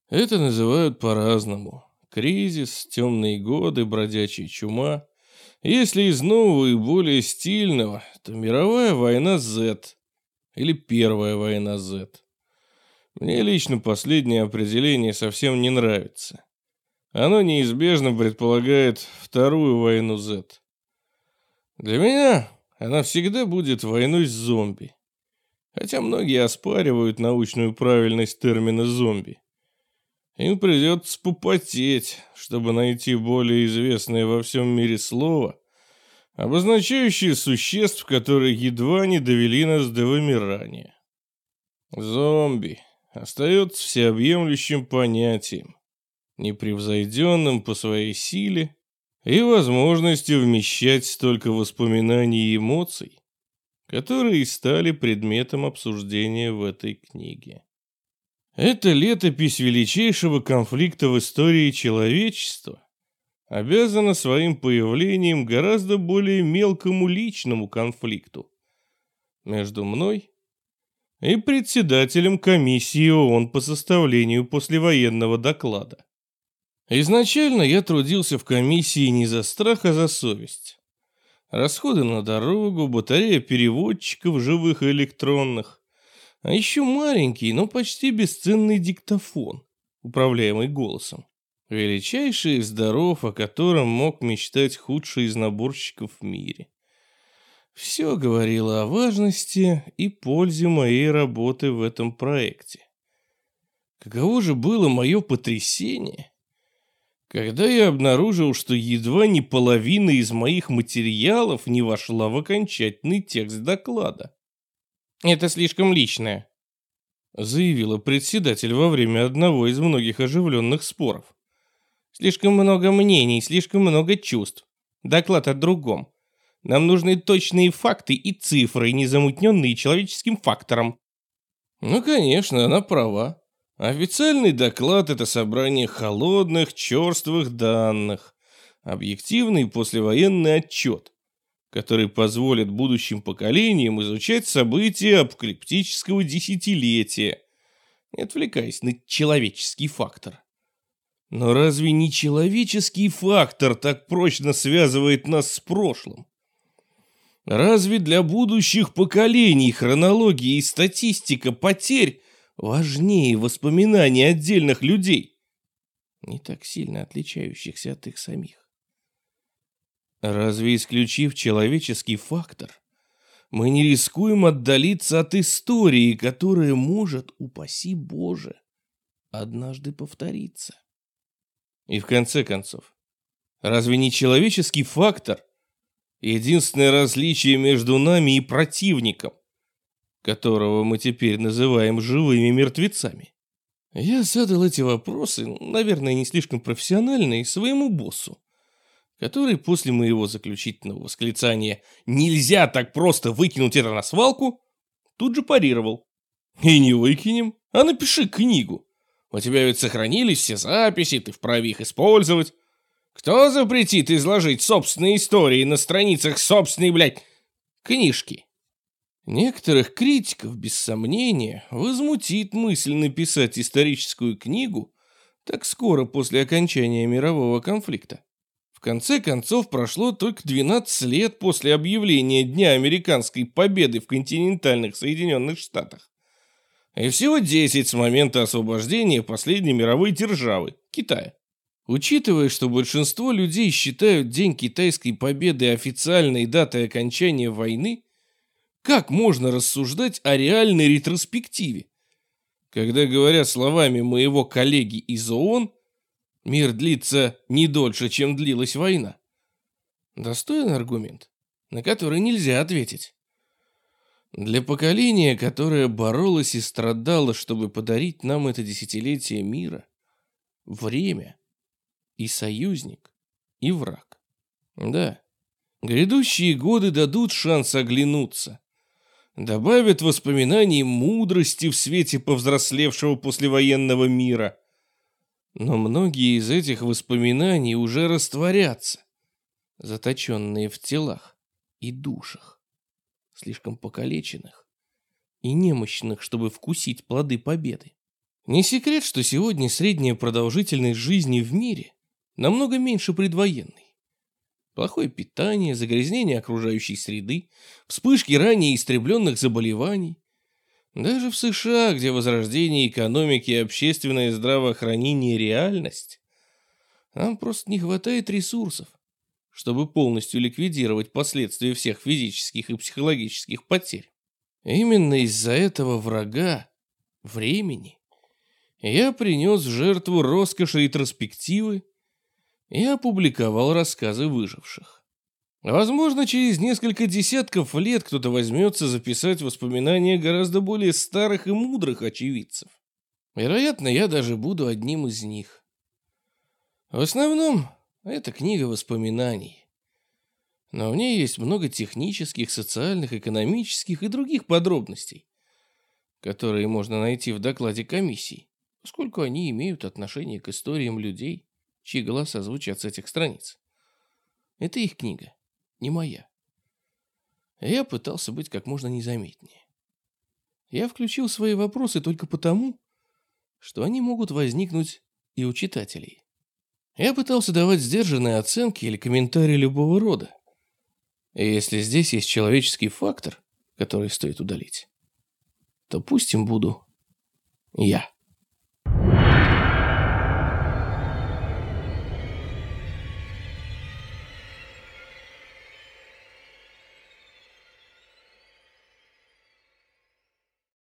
Это называют по-разному. Кризис, темные годы, бродячая чума. Если из нового и более стильного, то мировая война Z или Первая война Z. Мне лично последнее определение совсем не нравится. Оно неизбежно предполагает Вторую войну Z. Для меня она всегда будет войной с зомби. Хотя многие оспаривают научную правильность термина «зомби». Им придется попотеть, чтобы найти более известное во всем мире слово, обозначающее существ, которые едва не довели нас до вымирания. Зомби остается всеобъемлющим понятием, непревзойденным по своей силе и возможности вмещать столько воспоминаний и эмоций, которые стали предметом обсуждения в этой книге. Эта летопись величайшего конфликта в истории человечества обязана своим появлением гораздо более мелкому личному конфликту между мной и председателем комиссии ООН по составлению послевоенного доклада. Изначально я трудился в комиссии не за страх, а за совесть. Расходы на дорогу, батарея переводчиков живых и электронных, а еще маленький, но почти бесценный диктофон, управляемый голосом. Величайший из даров, о котором мог мечтать худший из наборщиков в мире. Все говорило о важности и пользе моей работы в этом проекте. Каково же было мое потрясение, когда я обнаружил, что едва не половина из моих материалов не вошла в окончательный текст доклада. «Это слишком личное», — заявила председатель во время одного из многих оживленных споров. «Слишком много мнений, слишком много чувств. Доклад о другом. Нам нужны точные факты и цифры, не замутненные человеческим фактором». Ну, конечно, она права. Официальный доклад — это собрание холодных, черствых данных. Объективный послевоенный отчет, который позволит будущим поколениям изучать события апокалиптического десятилетия, не отвлекаясь на человеческий фактор. Но разве не человеческий фактор так прочно связывает нас с прошлым? Разве для будущих поколений хронология и статистика потерь важнее воспоминаний отдельных людей, не так сильно отличающихся от их самих? Разве, исключив человеческий фактор, мы не рискуем отдалиться от истории, которая может, упаси Боже, однажды повториться? И в конце концов, разве не человеческий фактор единственное различие между нами и противником, которого мы теперь называем живыми мертвецами? Я задал эти вопросы, наверное, не слишком профессионально, и своему боссу, который после моего заключительного восклицания «нельзя так просто выкинуть это на свалку» тут же парировал. «И не выкинем, а напиши книгу. У тебя ведь сохранились все записи, ты вправе их использовать. Кто запретит изложить собственные истории на страницах собственной, книжки?» Некоторых критиков, без сомнения, возмутит мысль написать историческую книгу так скоро после окончания мирового конфликта. В конце концов, прошло только 12 лет после объявления Дня американской победы в континентальных Соединенных Штатах. И всего 10 с момента освобождения последней мировой державы – Китая. Учитывая, что большинство людей считают День китайской победы официальной датой окончания войны, как можно рассуждать о реальной ретроспективе, когда, говоря словами моего коллеги из ООН, мир длится не дольше, чем длилась война? Достойный аргумент, на который нельзя ответить. Для поколения, которое боролось и страдало, чтобы подарить нам это десятилетие мира, время и союзник, и враг. Да, грядущие годы дадут шанс оглянуться, добавят воспоминаний мудрости в свете повзрослевшего послевоенного мира. Но многие из этих воспоминаний уже растворятся, заточенные в телах и душах, слишком покалеченных и немощных, чтобы вкусить плоды победы. Не секрет, что сегодня средняя продолжительность жизни в мире намного меньше предвоенной. Плохое питание, загрязнение окружающей среды, вспышки ранее истребленных заболеваний. Даже в США, где возрождение экономики и общественное здравоохранение – реальность, нам просто не хватает ресурсов, чтобы полностью ликвидировать последствия всех физических и психологических потерь. Именно из-за этого врага, времени, я принес в жертву роскоши ретроспективы и опубликовал рассказы выживших. Возможно, через несколько десятков лет кто-то возьмется записать воспоминания гораздо более старых и мудрых очевидцев. Вероятно, я даже буду одним из них. В основном, это книга воспоминаний. Но в ней есть много технических, социальных, экономических и других подробностей, которые можно найти в докладе комиссии, поскольку они имеют отношение к историям людей, чьи голоса звучат с этих страниц. Это их книга, не моя. Я пытался быть как можно незаметнее. Я включил свои вопросы только потому, что они могут возникнуть и у читателей. Я пытался давать сдержанные оценки или комментарии любого рода. И если здесь есть человеческий фактор, который стоит удалить, то пусть им буду я.